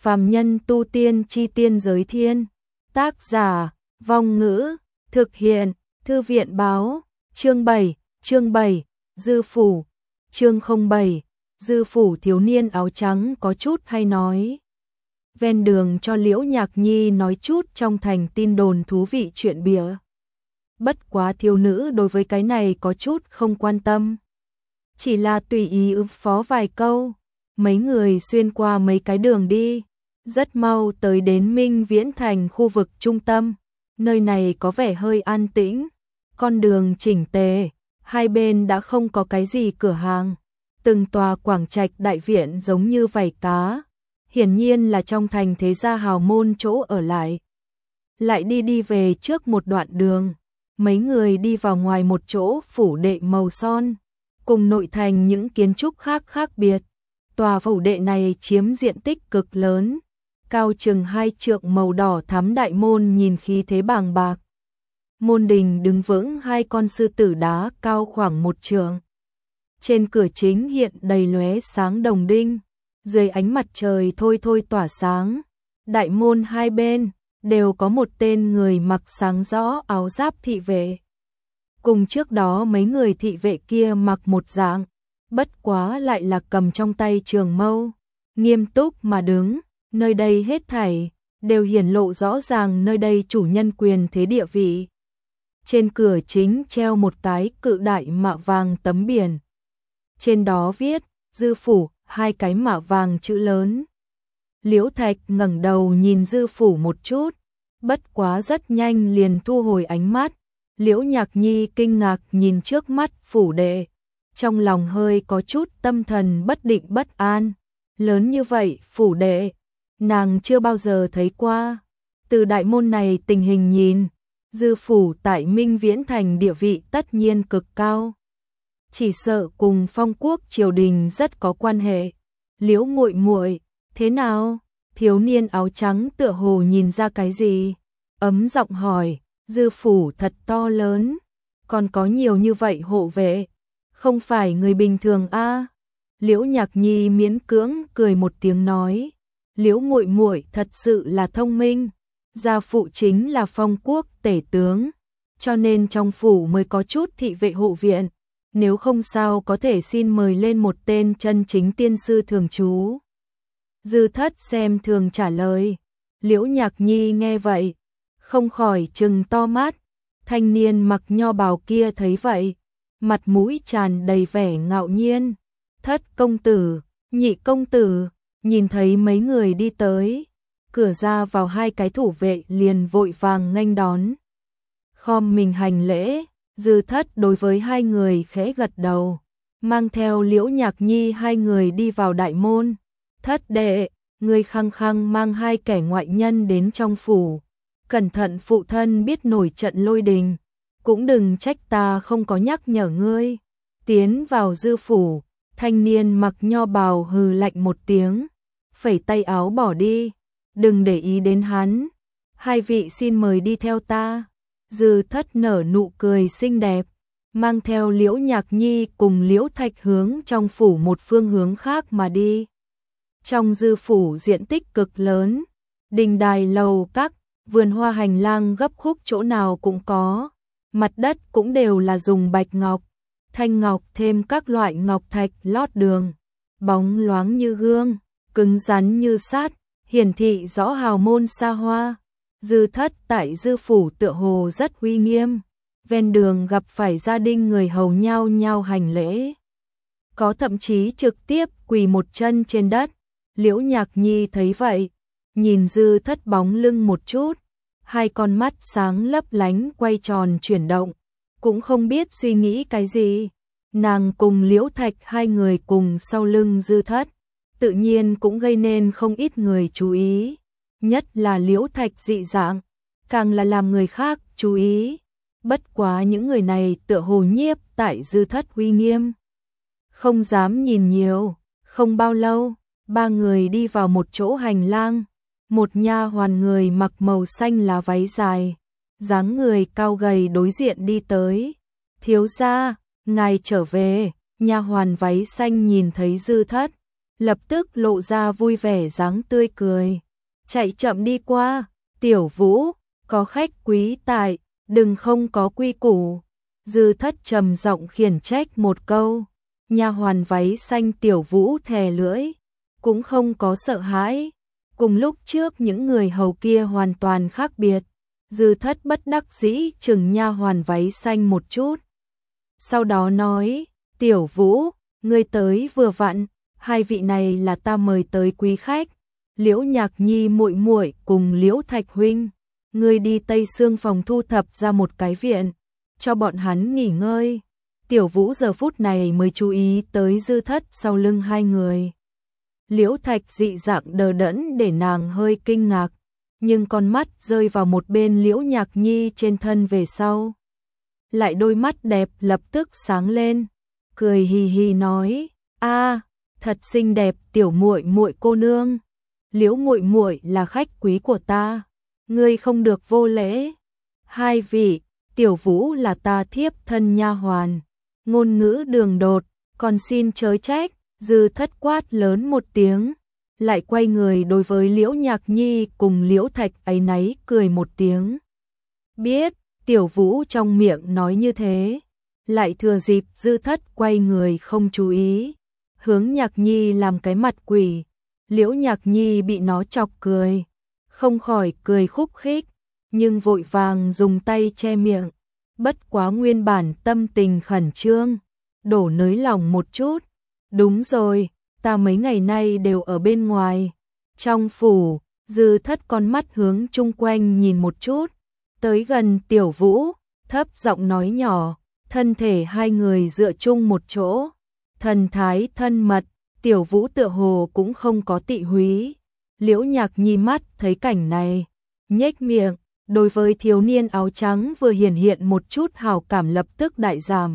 Phàm nhân tu tiên chi tiên giới thiên. Tác giả, Vong Ngữ, thực hiện, Thư viện báo, chương 7, Dư Phủ, chương 07, Dư Phủ thiếu niên áo trắng có chút hay nói. Ven đường cho Liễu Nhạc Nhi nói chút trong thành tin đồn thú vị chuyện bịa. Bất quá thiếu nữ đối với cái này có chút không quan tâm. Chỉ là tùy ý ứng phó vài câu, mấy người xuyên qua mấy cái đường đi, rất mau tới đến Minh Viễn Thành khu vực trung tâm. Nơi này có vẻ hơi an tĩnh, con đường chỉnh tề, hai bên đã không có cái gì cửa hàng. Từng tòa quảng trạch đại viện giống như vảy cá, hiển nhiên là trong thành thế gia hào môn chỗ ở lại. Lại đi về trước một đoạn đường, mấy người đi vào ngoài một chỗ phủ đệ màu son, cùng nội thành những kiến trúc khác biệt. Tòa phủ đệ này chiếm diện tích cực lớn, cao chừng 2 trượng, màu đỏ thắm, đại môn nhìn khí thế bàng bạc. Môn đình đứng vững 2 con sư tử đá cao khoảng 1 trượng. Trên cửa chính hiện đầy lóe sáng đồng đinh, dưới ánh mặt trời thôi tỏa sáng. Đại môn hai bên đều có một tên người mặc sáng rõ áo giáp thị vệ. Cùng trước đó mấy người thị vệ kia mặc một dạng, bất quá lại là cầm trong tay trường mâu, nghiêm túc mà đứng. Nơi đây hết thảy đều hiển lộ rõ ràng nơi đây chủ nhân quyền thế địa vị. Trên cửa chính treo một cái cự đại mạ vàng tấm biển. Trên đó viết Dư Phủ, 2 cái mạ vàng chữ lớn. Liễu Thạch ngẩng đầu nhìn Dư Phủ một chút, bất quá rất nhanh liền thu hồi ánh mắt. Liễu Nhạc Nhi kinh ngạc nhìn trước mắt phủ đệ, trong lòng hơi có chút tâm thần bất định bất an. Lớn như vậy phủ đệ, nàng chưa bao giờ thấy qua. Từ đại môn này tình hình nhìn, Dư Phủ tại Minh Viễn Thành địa vị tất nhiên cực cao. Chỉ sợ cùng Phong Quốc triều đình rất có quan hệ. Liễu muội muội, thế nào? Thiếu niên áo trắng tựa hồ nhìn ra cái gì, ấm giọng hỏi. Dư Phủ thật to lớn, còn có nhiều như vậy hộ vệ, không phải người bình thường a. Liễu Nhạc Nhi miễn cưỡng cười một tiếng nói, Liễu muội muội thật sự là thông minh, gia phụ chính là Phong Quốc tể tướng, cho nên trong phủ mới có chút thị vệ hộ viện, nếu không sao có thể xin mời lên một tên chân chính tiên sư thường trú. Dư Thất xem thường trả lời. Liễu Nhạc Nhi nghe vậy, không khỏi trừng to mắt. Thanh niên mặc nho bào kia thấy vậy, mặt mũi tràn đầy vẻ ngạo nhiên. Thất công tử, Nhị công tử, nhìn thấy mấy người đi tới, cửa ra vào 2 cái thủ vệ liền vội vàng nghênh đón. Khom mình hành lễ, Dư Thất đối với 2 người khẽ gật đầu, mang theo Liễu Nhạc Nhi 2 người đi vào đại môn. Thất đệ, ngươi khăng khăng mang 2 kẻ ngoại nhân đến trong phủ, cẩn thận phụ thân biết nổi trận lôi đình, cũng đừng trách ta không có nhắc nhở ngươi. Tiến vào Dư Phủ, thanh niên mặc nho bào hừ lạnh một tiếng, phẩy tay áo bỏ đi, đừng để ý đến hắn. 2 vị xin mời đi theo ta. Dư Thất nở nụ cười xinh đẹp, mang theo Liễu Nhạc Nhi cùng Liễu Thạch hướng trong phủ một phương hướng khác mà đi. Trong Dư Phủ diện tích cực lớn, đình đài lầu các, vườn hoa hành lang gấp khúc chỗ nào cũng có, mặt đất cũng đều là dùng bạch ngọc, thanh ngọc thêm các loại ngọc thạch lót đường, bóng loáng như gương, cứng rắn như sắt, hiển thị rõ hào môn xa hoa. Dư Thất tại Dư Phủ tựa hồ rất uy nghiêm, ven đường gặp phải gia đình người hầu nhao nhao hành lễ, có thậm chí trực tiếp quỳ một chân trên đất. Liễu Nhạc Nhi thấy vậy, nhìn Dư Thất bóng lưng một chút, 2 con mắt sáng lấp lánh quay tròn chuyển động, cũng không biết suy nghĩ cái gì. Nàng cùng Liễu Thạch 2 người cùng sau lưng Dư Thất, tự nhiên cũng gây nên không ít người chú ý, nhất là Liễu Thạch dị dạng, càng là làm người khác chú ý. Bất quá những người này tựa hồ nhiếp tại Dư Thất uy nghiêm, không dám nhìn nhiều. Không bao lâu, 3 người đi vào một chỗ hành lang, một nha hoàn người mặc màu xanh lá váy dài, dáng người cao gầy đối diện đi tới. Thiếu gia, ngài trở về. Nha hoàn váy xanh nhìn thấy Dư Thất, lập tức lộ ra vui vẻ dáng tươi cười. Chạy chậm đi qua, Tiểu Vũ, có khách quý tại, đừng không có quy củ. Dư Thất trầm giọng khiển trách một câu. Nha hoàn váy xanh Tiểu Vũ thè lưỡi, cũng không có sợ hãi. Cùng lúc trước những người hầu kia hoàn toàn khác biệt. Dư Thất bất đắc dĩ chừng nha hoàn váy xanh một chút. Sau đó nói, Tiểu Vũ, ngươi tới vừa vặn, hai vị này là ta mời tới quý khách. Liễu Nhạc Nhi muội muội cùng Liễu Thạch huynh, ngươi đi Tây Sương phòng thu thập ra một cái viện, cho bọn hắn nghỉ ngơi. Tiểu Vũ giờ phút này mới chú ý tới Dư Thất sau lưng hai người. Liễu Thạch dị dạng đờ đẫn để nàng hơi kinh ngạc, nhưng con mắt rơi vào một bên Liễu Nhạc Nhi trên thân về sau. Lại đôi mắt đẹp lập tức sáng lên, cười hì hì nói, a, thật xinh đẹp tiểu muội muội cô nương. Liễu muội muội là khách quý của ta, ngươi không được vô lễ. Hai vị, Tiểu Vũ là ta thiếp thân nha hoàn. Ngôn ngữ đường đột, còn xin chớ trách. Dư Thất quát lớn một tiếng, lại quay người đối với Liễu Nhạc Nhi cùng Liễu Thạch áy náy cười một tiếng. Biết, Tiểu Vũ trong miệng nói như thế, lại thừa dịp Dư Thất quay người không chú ý, hướng Nhạc Nhi làm cái mặt quỷ. Liễu Nhạc Nhi bị nó chọc cười, không khỏi cười khúc khích, nhưng vội vàng dùng tay che miệng. Bất quá nguyên bản tâm tình khẩn trương, đổ nới lòng một chút. Đúng rồi, ta mấy ngày nay đều ở bên ngoài. Trong phủ, Dư Thất con mắt hướng chung quanh nhìn một chút, tới gần Tiểu Vũ, thấp giọng nói nhỏ, thân thể hai người dựa chung một chỗ, thần thái thân mật. Tiểu Vũ tựa hồ cũng không có tị húy. Liễu Nhạc Nhi mắt thấy cảnh này, nhếch miệng, đối với thiếu niên áo trắng vừa hiện một chút hảo cảm lập tức đại giảm.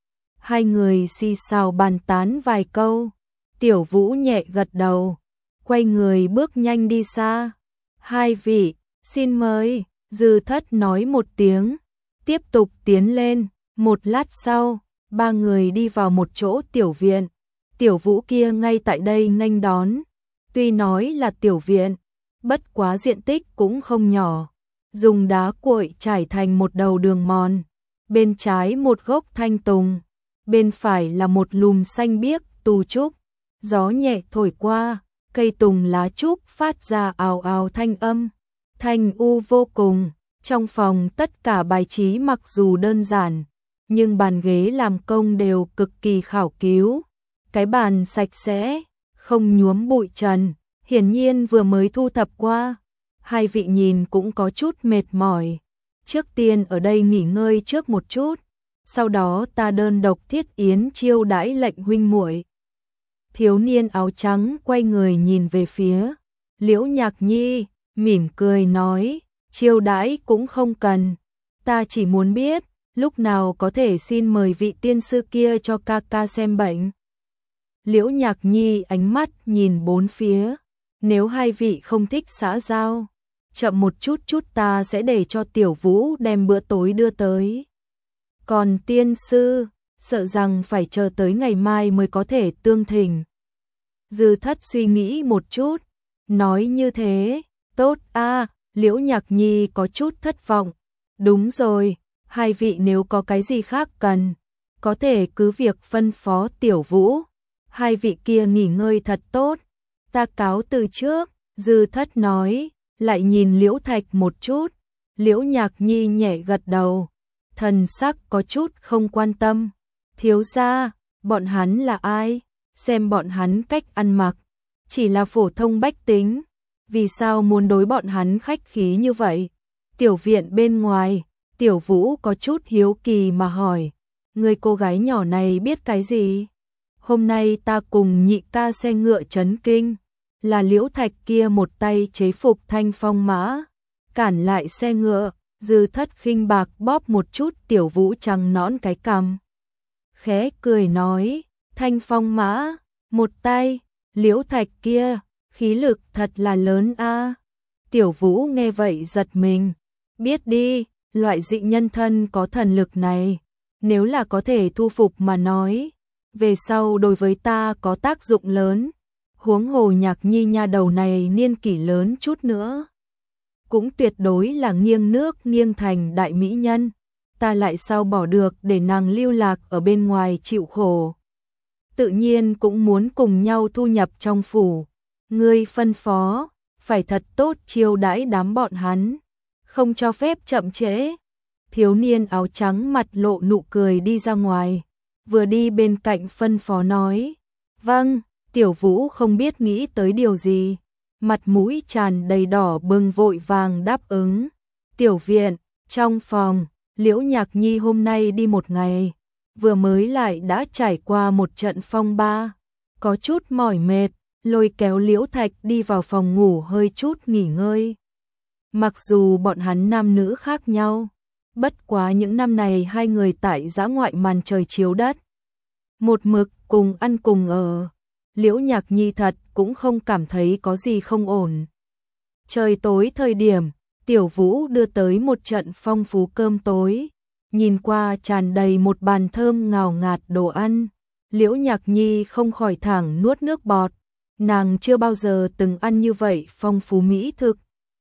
Hai người xì xào bàn tán vài câu, Tiểu Vũ nhẹ gật đầu, quay người bước nhanh đi xa. Hai vị, xin mời. Dư Thất nói một tiếng, tiếp tục tiến lên. Một lát sau, ba người đi vào một chỗ tiểu viện. Tiểu Vũ kia ngay tại đây nghênh đón. Tuy nói là tiểu viện, bất quá diện tích cũng không nhỏ, dùng đá cuội trải thành một đầu đường mòn. Bên trái một gốc thanh tùng, bên phải là một lùm xanh biếc tù trúc. Gió nhẹ thổi qua, cây tùng lá trúc phát ra ào ào thanh âm, thanh u vô cùng. Trong phòng tất cả bài trí mặc dù đơn giản, nhưng bàn ghế làm công đều cực kỳ khảo cứu. Cái bàn sạch sẽ, không nhuốm bụi trần, hiển nhiên vừa mới thu thập qua. Hai vị nhìn cũng có chút mệt mỏi. Trước tiên ở đây nghỉ ngơi trước một chút, sau đó ta đơn độc thiết yến chiêu đãi lệnh huynh muội. Thiếu niên áo trắng quay người nhìn về phía Liễu Nhạc Nhi, mỉm cười nói, chiêu đãi cũng không cần, ta chỉ muốn biết lúc nào có thể xin mời vị tiên sư kia cho ca ca xem bệnh. Liễu Nhạc Nhi ánh mắt nhìn bốn phía, nếu hai vị không thích xã giao, chậm một chút ta sẽ để cho Tiểu Vũ đem bữa tối đưa tới. Còn tiên sư, sợ rằng phải chờ tới ngày mai mới có thể tương thỉnh. Dư Thất suy nghĩ một chút, nói như thế, tốt a. Liễu Nhạc Nhi có chút thất vọng. Đúng rồi, hai vị nếu có cái gì khác cần, có thể cứ việc phân phó Tiểu Vũ. Hai vị kia nghỉ ngơi thật tốt, ta cáo từ trước. Dư Thất nói, lại nhìn Liễu Thạch một chút. Liễu Nhạc Nhi nhẹ gật đầu, thần sắc có chút không quan tâm. Thiếu gia, bọn hắn là ai? Xem bọn hắn cách ăn mặc, chỉ là phổ thông bách tính, vì sao muốn đối bọn hắn khách khí như vậy? Tiểu viện bên ngoài, Tiểu Vũ có chút hiếu kỳ mà hỏi, người cô gái nhỏ này biết cái gì? Hôm nay ta cùng nhị ca xe ngựa chấn kinh, là Liễu Thạch kia một tay chế phục thanh phong mã, cản lại xe ngựa. Dư Thất khinh bạc bóp một chút Tiểu Vũ trắng nõn cái cằm, khẽ cười nói, thanh phong mã, một tay, Liễu Thạch kia, khí lực thật là lớn a. Tiểu Vũ nghe vậy giật mình, biết đi, loại dị nhân thân có thần lực này, nếu là có thể thu phục mà nói, về sau đối với ta có tác dụng lớn. Huống hồ Nhạc Nhi nha đầu này niên kỷ lớn chút nữa, cũng tuyệt đối là nghiêng nước nghiêng thành đại mỹ nhân, ta lại sao bỏ được để nàng lưu lạc ở bên ngoài chịu khổ. Tự nhiên cũng muốn cùng nhau thu nhập trong phủ, ngươi phân phó, phải thật tốt chiêu đãi đám bọn hắn, không cho phép chậm trễ. Thiếu niên áo trắng mặt lộ nụ cười đi ra ngoài, vừa đi bên cạnh phân phó nói, vâng. Tiểu Vũ không biết nghĩ tới điều gì, mặt mũi tràn đầy đỏ bừng vội vàng đáp ứng. Tiểu viện, trong phòng, Liễu Nhạc Nhi hôm nay đi một ngày, vừa mới lại đã trải qua một trận phong ba, có chút mỏi mệt, lôi kéo Liễu Thạch đi vào phòng ngủ hơi chút nghỉ ngơi. Mặc dù bọn hắn nam nữ khác nhau, bất quá những năm này hai người tại dã ngoại màn trời chiếu đất, một mực cùng ăn cùng ở. Liễu Nhạc Nhi thật cũng không cảm thấy có gì không ổn. Trời tối thời điểm, Tiểu Vũ đưa tới một trận phong phú cơm tối, nhìn qua tràn đầy một bàn thơm ngào ngạt đồ ăn. Liễu Nhạc Nhi không khỏi thẳng nuốt nước bọt, nàng chưa bao giờ từng ăn như vậy phong phú mỹ thực.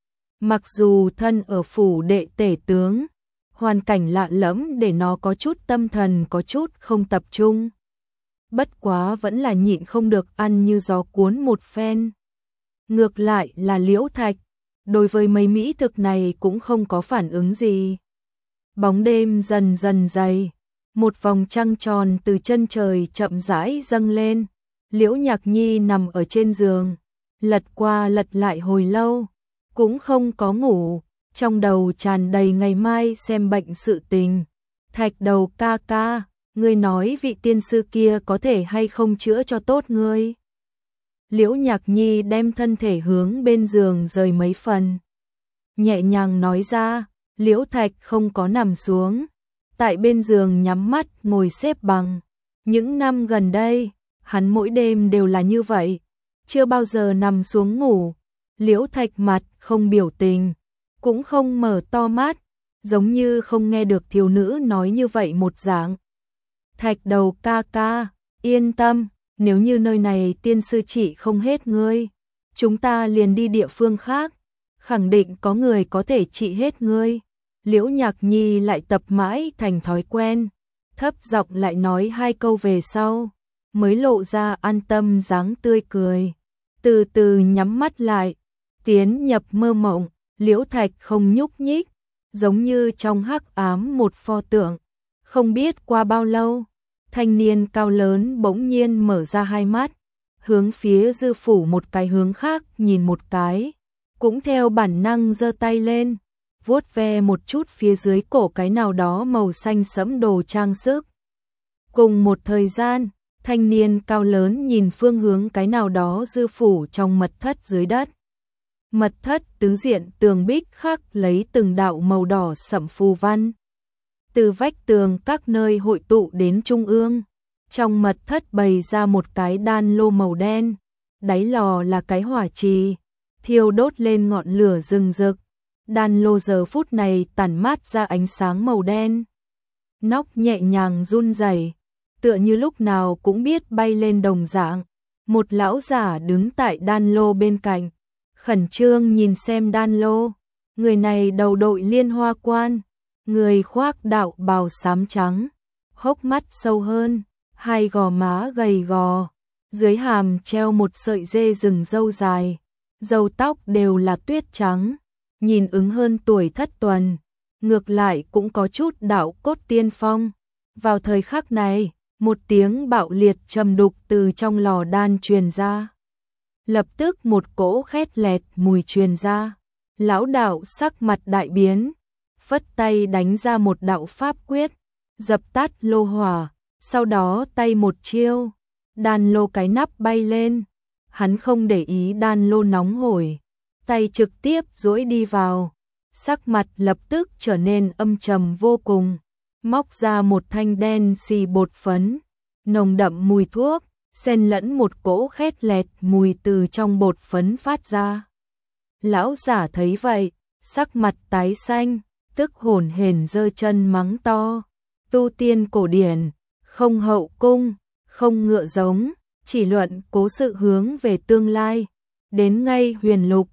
Mặc dù thân ở phủ đệ tể tướng, hoàn cảnh lạ lẫm để nó có chút tâm thần có chút không tập trung. Bất quá vẫn là nhịn không được ăn như gió cuốn một phen. Ngược lại là Liễu Thạch, đối với mấy mỹ thực này cũng không có phản ứng gì. Bóng đêm dần dần dày, một vòng trăng tròn từ chân trời chậm rãi dâng lên. Liễu Nhạc Nhi nằm ở trên giường, lật qua lật lại hồi lâu, cũng không có ngủ, trong đầu tràn đầy ngày mai xem bệnh sự tình. Thạch Đầu ca ca, ngươi nói vị tiên sư kia có thể hay không chữa cho tốt ngươi? Liễu Nhạc Nhi đem thân thể hướng bên giường rời mấy phần, nhẹ nhàng nói ra. Liễu Thạch không có nằm xuống, tại bên giường nhắm mắt ngồi xếp bằng. Những năm gần đây, hắn mỗi đêm đều là như vậy, chưa bao giờ nằm xuống ngủ. Liễu Thạch mặt không biểu tình, cũng không mở to mắt, giống như không nghe được thiếu nữ nói như vậy một dạng. Thạch Đầu ca ca, yên tâm, nếu như nơi này tiên sư trị không hết ngươi, chúng ta liền đi địa phương khác, khẳng định có người có thể trị hết ngươi. Liễu Nhạc Nhi lại tập mãi thành thói quen, thấp giọng lại nói hai câu về sau, mới lộ ra an tâm dáng tươi cười, từ từ nhắm mắt lại, tiến nhập mơ mộng. Liễu Thạch không nhúc nhích, giống như trong hắc ám một pho tượng. Không biết qua bao lâu, thanh niên cao lớn bỗng nhiên mở ra hai mắt, hướng phía Dư phủ một cái hướng khác nhìn một cái, cũng theo bản năng giơ tay lên, vuốt ve một chút phía dưới cổ cái nào đó màu xanh sẫm đồ trang sức. Cùng một thời gian, thanh niên cao lớn nhìn phương hướng cái nào đó Dư phủ trong mật thất dưới đất. Mật thất tứ diện tường bích khắc lấy từng đạo màu đỏ sẫm phù văn, từ vách tường các nơi hội tụ đến trung ương. Trong mật thất bày ra một cái đan lô màu đen, đáy lò là cái hỏa trì, thiêu đốt lên ngọn lửa rừng rực. Đan lô giờ phút này tản mát ra ánh sáng màu đen, nóc nhẹ nhàng run rẩy, tựa như lúc nào cũng biết bay lên đồng dạng. Một lão giả đứng tại đan lô bên cạnh, khẩn trương nhìn xem đan lô. Người này đầu đội liên hoa quan, người khoác đạo bào xám trắng, hốc mắt sâu hơn, hai gò má gầy gò, dưới hàm treo một sợi dê rừng râu dài, râu tóc đều là tuyết trắng, nhìn ứng hơn tuổi thất tuần, ngược lại cũng có chút đạo cốt tiên phong. Vào thời khắc này, một tiếng bạo liệt trầm đục từ trong lò đan truyền ra. Lập tức một cỗ khét lẹt mùi truyền ra. Lão đạo sắc mặt đại biến, phất tay đánh ra một đạo pháp quyết, dập tắt lô hỏa, sau đó tay một chiêu, đan lô cái nắp bay lên. Hắn không để ý đan lô nóng hổi, tay trực tiếp duỗi đi vào, sắc mặt lập tức trở nên âm trầm vô cùng, móc ra một thanh đen xì bột phấn, nồng đậm mùi thuốc, xen lẫn một cỗ khét lẹt mùi từ trong bột phấn phát ra. Lão giả thấy vậy, sắc mặt tái xanh, tức hổn hển giơ chân mắng to, tu tiên cổ điển, không hậu cung, không ngựa giống, chỉ luận cố sự hướng về tương lai. Đến ngay huyền lục,